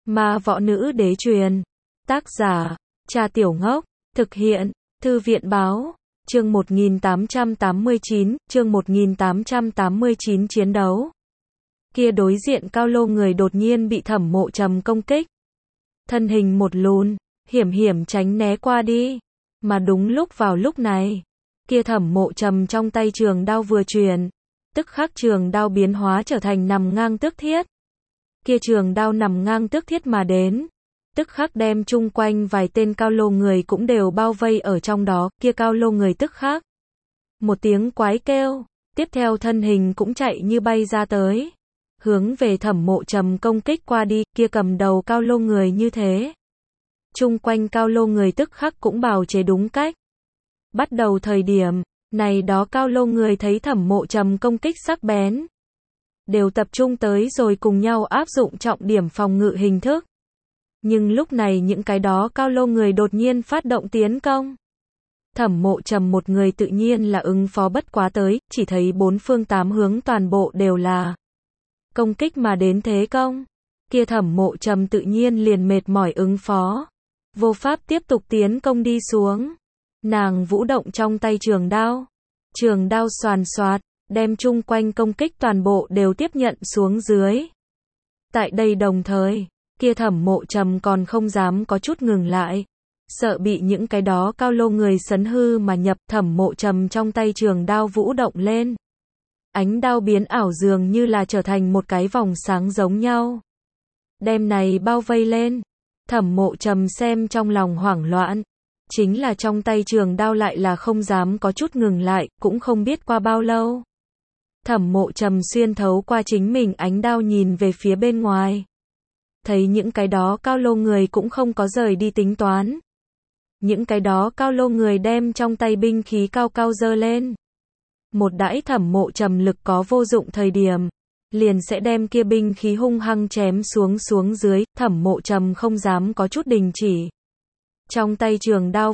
Ma võ nữ đế truyền. Tác giả, Trà Tiểu Ngốc. Thực hiện, Thư viện báo. Chương 1889, chương 1889 chiến đấu. Kia đối diện Cao Lô người đột nhiên bị Thẩm Mộ Trầm công kích. Thân hình một lùn, hiểm hiểm tránh né qua đi. Mà đúng lúc vào lúc này, kia Thẩm Mộ Trầm trong tay trường đao vừa truyền, tức khắc trường đao biến hóa trở thành nằm ngang tước thiết. Kia trường đao nằm ngang tước thiết mà đến, tức khắc đem chung quanh vài tên Cao Lô người cũng đều bao vây ở trong đó. Kia Cao Lô người tức khắc một tiếng quái kêu, tiếp theo thân hình cũng chạy như bay ra tới, hướng về Thẩm Mộ Trầm công kích qua đi. Kia cầm đầu Cao Lô người như thế, chung quanh Cao Lô người tức khắc cũng bào chế đúng cách. Bắt đầu thời điểm này đó Cao Lô người thấy Thẩm Mộ Trầm công kích sắc bén, đều tập trung tới rồi cùng nhau áp dụng trọng điểm phòng ngự hình thức. Nhưng lúc này những cái đó Cao Lô người đột nhiên phát động tiến công. Thẩm Mộ Trầm một người tự nhiên là ứng phó bất quá tới, chỉ thấy bốn phương tám hướng toàn bộ đều là công kích mà đến thế công. Kia Thẩm Mộ Trầm tự nhiên liền mệt mỏi ứng phó, vô pháp tiếp tục tiến công đi xuống. Nàng vũ động trong tay trường đao xoàn xoạt, đem chung quanh công kích toàn bộ đều tiếp nhận xuống dưới. Tại đây đồng thời, kia Thẩm Mộ Trầm còn không dám có chút ngừng lại, sợ bị những cái đó Cao Lô người sấn hư mà nhập. Thẩm Mộ Trầm trong tay trường đao vũ động lên, ánh đao biến ảo dường như là trở thành một cái vòng sáng giống nhau, đem này bao vây lên. Thẩm Mộ Trầm xem trong lòng hoảng loạn, chính là trong tay trường đao lại là không dám có chút ngừng lại. Cũng không biết qua bao lâu, Thẩm Mộ Trầm xuyên thấu qua chính mình ánh đao nhìn về phía bên ngoài, thấy những cái đó Cao Lô người cũng không có rời đi tính toán. Những cái đó Cao Lô người đem trong tay binh khí cao cao giơ lên, một đãi Thẩm Mộ Trầm lực có vô dụng thời điểm, liền sẽ đem kia binh khí hung hăng chém xuống dưới. Thẩm Mộ Trầm không dám có chút đình chỉ, trong tay trường đao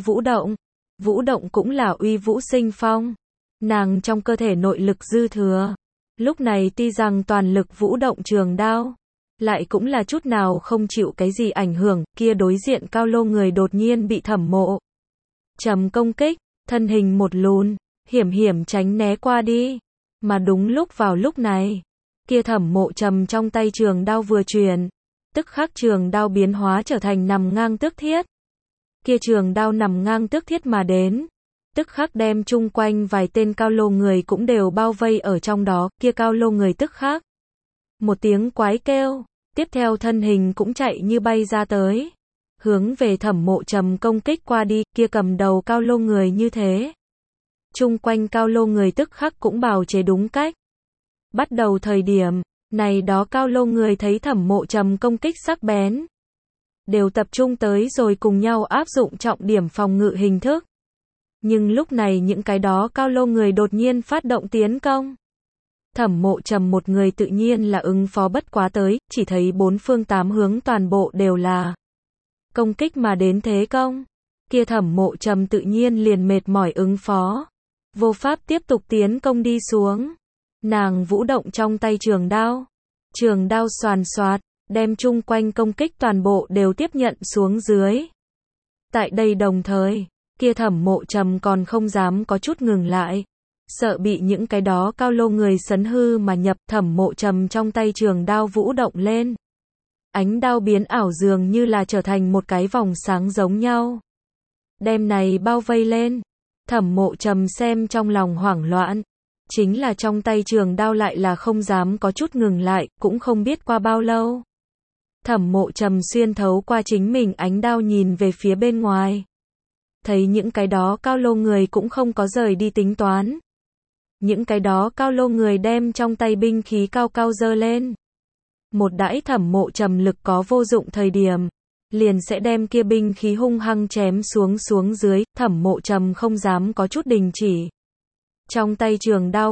vũ động cũng là uy vũ sinh phong. Nàng trong cơ thể nội lực dư thừa, lúc này tuy rằng toàn lực vũ động trường đao, lại cũng là chút nào không chịu cái gì ảnh hưởng. Kia đối diện Cao Lô người đột nhiên bị Thẩm Mộ Trầm công kích, thân hình một lùn, hiểm hiểm tránh né qua đi. Mà đúng lúc vào lúc này, kia Thẩm Mộ Trầm trong tay trường đao vừa truyền, tức khắc trường đao biến hóa trở thành nằm ngang tước thiết. Kia trường đao nằm ngang tước thiết mà đến, tức khắc đem chung quanh vài tên Cao Lô người cũng đều bao vây ở trong đó. Kia Cao Lô người tức khắc một tiếng quái kêu, tiếp theo thân hình cũng chạy như bay ra tới, hướng về Thẩm Mộ Trầm công kích qua đi. Kia cầm đầu Cao Lô người như thế, chung quanh Cao Lô người tức khắc cũng bào chế đúng cách. Bắt đầu thời điểm này đó Cao Lô người thấy Thẩm Mộ Trầm công kích sắc bén, đều tập trung tới rồi cùng nhau áp dụng trọng điểm phòng ngự hình thức. Nhưng lúc này những cái đó Cao Lô người đột nhiên phát động tiến công. Thẩm Mộ Trầm một người tự nhiên là ứng phó bất quá tới, chỉ thấy bốn phương tám hướng toàn bộ đều là công kích mà đến thế công. Kia Thẩm Mộ Trầm tự nhiên liền mệt mỏi ứng phó, vô pháp tiếp tục tiến công đi xuống. Nàng vũ động trong tay trường đao xoàn xoạt, đem chung quanh công kích toàn bộ đều tiếp nhận xuống dưới. Tại đây đồng thời, kia Thẩm Mộ Trầm còn không dám có chút ngừng lại, sợ bị những cái đó Cao Lô người sấn hư mà nhập. Thẩm Mộ Trầm trong tay trường đao vũ động lên, ánh đao biến ảo dường như là trở thành một cái vòng sáng giống nhau, đem này bao vây lên. Thẩm Mộ Trầm xem trong lòng hoảng loạn, chính là trong tay trường đao lại là không dám có chút ngừng lại. Cũng không biết qua bao lâu, Thẩm Mộ Trầm xuyên thấu qua chính mình ánh đao nhìn về phía bên ngoài, thấy những cái đó Cao Lô người cũng không có rời đi tính toán. Những cái đó Cao Lô người đem trong tay binh khí cao cao giơ lên, một đãi Thẩm Mộ Trầm lực có vô dụng thời điểm, liền sẽ đem kia binh khí hung hăng chém xuống dưới. Thẩm Mộ Trầm không dám có chút đình chỉ, trong tay trường đao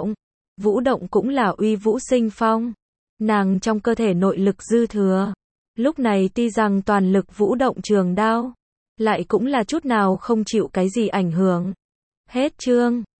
vũ động cũng là uy vũ sinh phong. Nàng trong cơ thể nội lực dư thừa, lúc này tuy rằng toàn lực vũ động trường đao, lại cũng là chút nào không chịu cái gì ảnh hưởng. Hết chương.